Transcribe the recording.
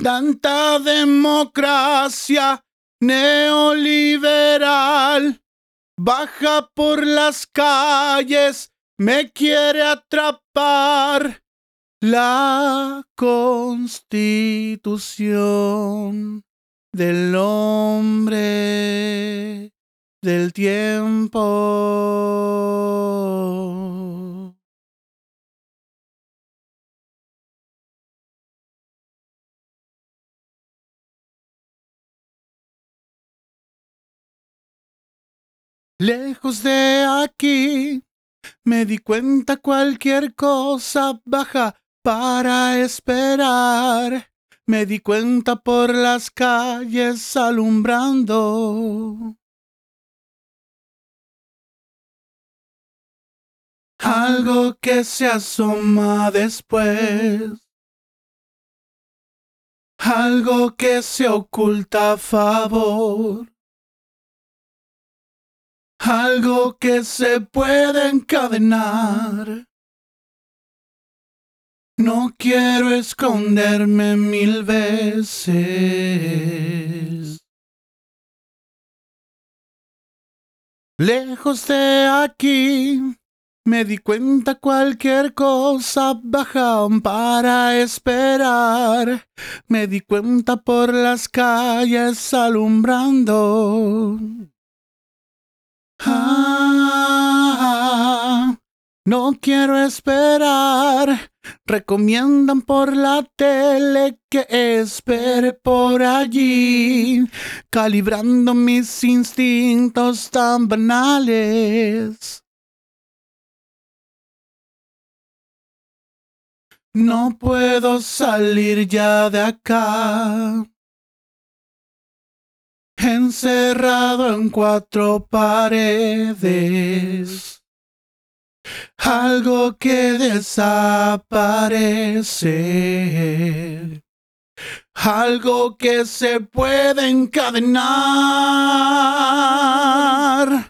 Tanta democracia neoliberal baja por las calles, me quiere atrapar. La Constitución del hombre del tiempo. Lejos de aquí, me di cuenta cualquier cosa baja para esperar. Me di cuenta por las calles alumbrando. Algo que se asoma después. Algo que se oculta a favor. Algo que se puede encadenar. No quiero esconderme 1000 veces. Lejos de aquí, me di cuenta cualquier cosa baja para esperar. Me di cuenta por las calles alumbrando. No quiero esperar. Recomiendan por la tele que espere por allí, calibrando mis instintos tan banales. No puedo salir ya de acá, encerrado en 4 paredes. Algo que desaparece, algo que se puede encadenar.